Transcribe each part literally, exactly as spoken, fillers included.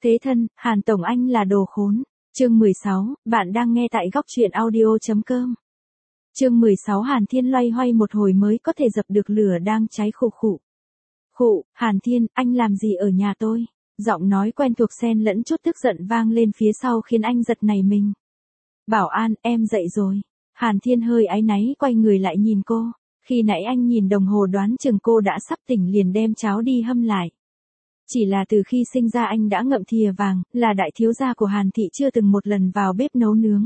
Thế thân, Hàn Tổng anh là đồ khốn. Chương mười sáu, bạn đang nghe tại góc truyện audio.com. Chương mười sáu Hàn Thiên loay hoay một hồi mới có thể dập được lửa đang cháy khụ khụ. Khụ, Hàn Thiên, anh làm gì ở nhà tôi? Giọng nói quen thuộc xen lẫn chút tức giận vang lên phía sau khiến anh giật nảy mình. Bảo an, em dậy rồi. Hàn Thiên hơi áy náy quay người lại nhìn cô. Khi nãy anh nhìn đồng hồ đoán chừng cô đã sắp tỉnh liền đem cháo đi hâm lại. Chỉ là từ khi sinh ra anh đã ngậm thìa vàng, là đại thiếu gia của Hàn Thị chưa từng một lần vào bếp nấu nướng.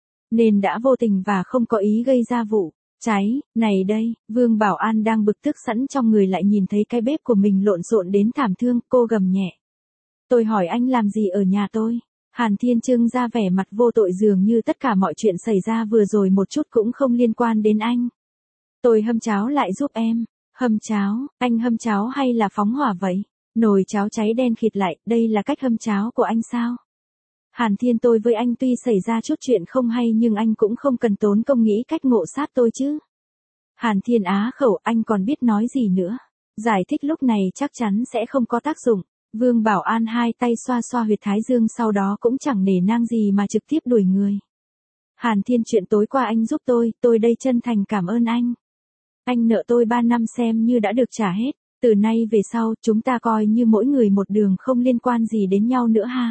Nên đã vô tình và không có ý gây ra vụ cháy. Này đây, Vương Bảo An đang bực tức sẵn trong người lại nhìn thấy cái bếp của mình lộn xộn đến thảm thương, cô gầm nhẹ. Tôi hỏi anh làm gì ở nhà tôi? Hàn Thiên trưng ra vẻ mặt vô tội dường như tất cả mọi chuyện xảy ra vừa rồi một chút cũng không liên quan đến anh. Tôi hâm cháo lại giúp em. Hâm cháo, anh hâm cháo hay là phóng hỏa vậy? Nồi cháo cháy đen khịt lại, đây là cách hâm cháo của anh sao? Hàn Thiên, tôi với anh tuy xảy ra chút chuyện không hay nhưng anh cũng không cần tốn công nghĩ cách ngộ sát tôi chứ. Hàn Thiên á khẩu, anh còn biết nói gì nữa? Giải thích lúc này chắc chắn sẽ không có tác dụng. Vương Bảo An hai tay xoa xoa huyệt thái dương sau đó cũng chẳng nể nang gì mà trực tiếp đuổi người. Hàn Thiên, chuyện tối qua anh giúp tôi, tôi đây chân thành cảm ơn anh. Anh nợ tôi ba năm xem như đã được trả hết. Từ nay về sau, chúng ta coi như mỗi người một đường không liên quan gì đến nhau nữa ha.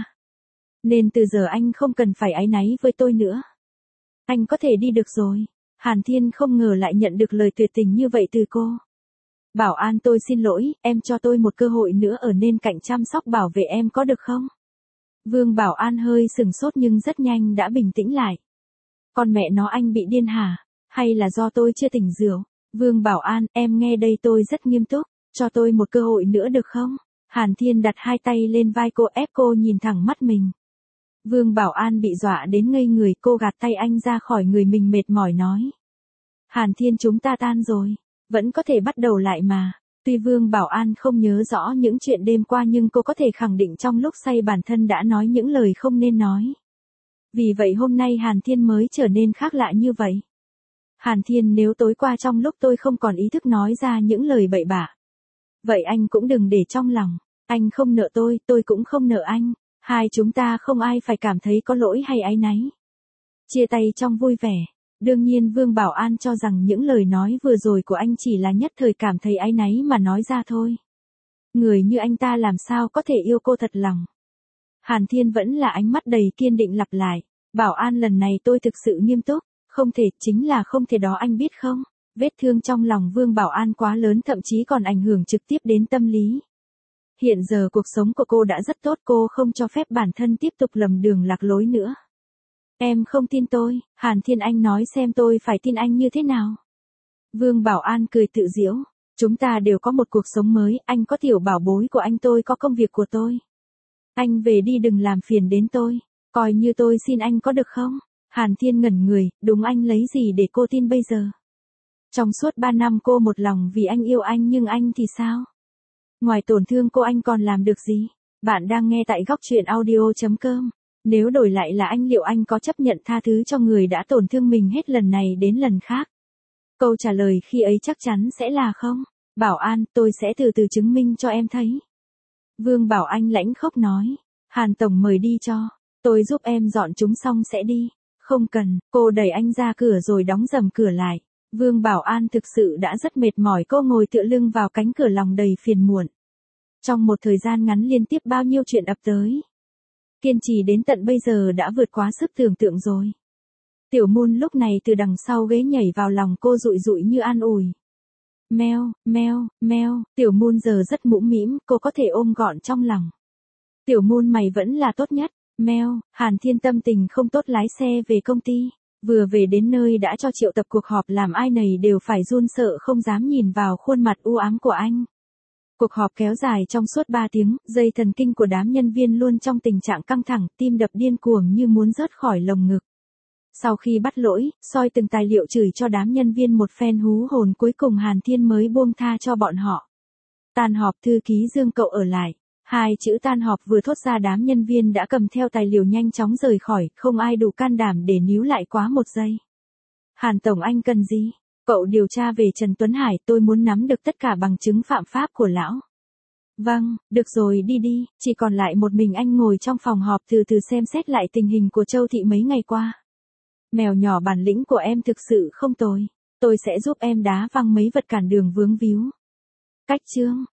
Nên từ giờ anh không cần phải áy náy với tôi nữa. Anh có thể đi được rồi. Hàn Thiên không ngờ lại nhận được lời tuyệt tình như vậy từ cô. Bảo An, tôi xin lỗi, em cho tôi một cơ hội nữa ở bên cạnh chăm sóc bảo vệ em có được không? Vương Bảo An hơi sừng sốt nhưng rất nhanh đã bình tĩnh lại. Con mẹ nó, anh bị điên hả? Hay là do tôi chưa tỉnh rượu? Vương Bảo An, em nghe đây, tôi rất nghiêm túc. Cho tôi một cơ hội nữa được không? Hàn Thiên đặt hai tay lên vai cô ép cô nhìn thẳng mắt mình. Vương Bảo An bị dọa đến ngây người, cô gạt tay anh ra khỏi người mình mệt mỏi nói. Hàn Thiên, chúng ta tan rồi. Vẫn có thể bắt đầu lại mà. Tuy Vương Bảo An không nhớ rõ những chuyện đêm qua nhưng cô có thể khẳng định trong lúc say bản thân đã nói những lời không nên nói. Vì vậy hôm nay Hàn Thiên mới trở nên khác lạ như vậy. Hàn Thiên, nếu tối qua trong lúc tôi không còn ý thức nói ra những lời bậy bạ, vậy anh cũng đừng để trong lòng. Anh không nợ tôi, tôi cũng không nợ anh. Hai chúng ta không ai phải cảm thấy có lỗi hay áy náy. Chia tay trong vui vẻ. Đương nhiên Vương Bảo An cho rằng những lời nói vừa rồi của anh chỉ là nhất thời cảm thấy áy náy mà nói ra thôi. Người như anh ta làm sao có thể yêu cô thật lòng. Hàn Thiên vẫn là ánh mắt đầy kiên định lặp lại. Bảo An, lần này tôi thực sự nghiêm túc. Không thể, chính là không thể đó, anh biết không? Vết thương trong lòng Vương Bảo An quá lớn, thậm chí còn ảnh hưởng trực tiếp đến tâm lý. Hiện giờ cuộc sống của cô đã rất tốt, cô không cho phép bản thân tiếp tục lầm đường lạc lối nữa. Em không tin tôi, Hàn Thiên, anh nói xem tôi phải tin anh như thế nào? Vương Bảo An cười tự giễu. Chúng ta đều có một cuộc sống mới, anh có tiểu bảo bối của anh, tôi có công việc của tôi. Anh về đi, đừng làm phiền đến tôi. Coi như tôi xin anh có được không? Hàn Thiên ngẩn người, đúng, anh lấy gì để cô tin bây giờ? Trong suốt ba năm cô một lòng vì anh yêu anh, nhưng anh thì sao? Ngoài tổn thương cô anh còn làm được gì? Bạn đang nghe tại góc truyện audio.com. Nếu đổi lại là anh, liệu anh có chấp nhận tha thứ cho người đã tổn thương mình hết lần này đến lần khác? Câu trả lời khi ấy chắc chắn sẽ là không. Bảo An, tôi sẽ từ từ chứng minh cho em thấy. Vương Bảo Anh lãnh khốc nói. Hàn Tổng mời đi cho. Tôi giúp em dọn chúng xong sẽ đi. Không cần, cô đẩy anh ra cửa rồi đóng rầm cửa lại. Vương Bảo An thực sự đã rất mệt mỏi, cô ngồi tựa lưng vào cánh cửa lòng đầy phiền muộn. Trong một thời gian ngắn liên tiếp bao nhiêu chuyện ập tới. Kiên trì đến tận bây giờ đã vượt quá sức tưởng tượng rồi. Tiểu Moon lúc này từ đằng sau ghế nhảy vào lòng cô rụi rụi như an ủi. Meo, meo, meo, Tiểu Moon giờ rất mũm mĩm, cô có thể ôm gọn trong lòng. Tiểu Moon, mày vẫn là tốt nhất. Meo, Hàn Thiên tâm tình không tốt lái xe về công ty. Vừa về đến nơi đã cho triệu tập cuộc họp làm ai nấy đều phải run sợ không dám nhìn vào khuôn mặt u ám của anh. Cuộc họp kéo dài trong suốt ba tiếng, dây thần kinh của đám nhân viên luôn trong tình trạng căng thẳng, tim đập điên cuồng như muốn rớt khỏi lồng ngực. Sau khi bắt lỗi, soi từng tài liệu chửi cho đám nhân viên một phen hú hồn, cuối cùng Hàn Thiên mới buông tha cho bọn họ. Tan họp, thư ký Dương cậu ở lại. Hai chữ tan họp vừa thốt ra đám nhân viên đã cầm theo tài liệu nhanh chóng rời khỏi, không ai đủ can đảm để níu lại quá một giây. Hàn Tổng, anh cần gì? Cậu điều tra về Trần Tuấn Hải, tôi muốn nắm được tất cả bằng chứng phạm pháp của lão. Vâng, được rồi đi đi, chỉ còn lại một mình anh ngồi trong phòng họp từ từ xem xét lại tình hình của Châu Thị mấy ngày qua. Mèo nhỏ, bản lĩnh của em thực sự không tồi. Tôi sẽ giúp em đá văng mấy vật cản đường vướng víu. Cách chương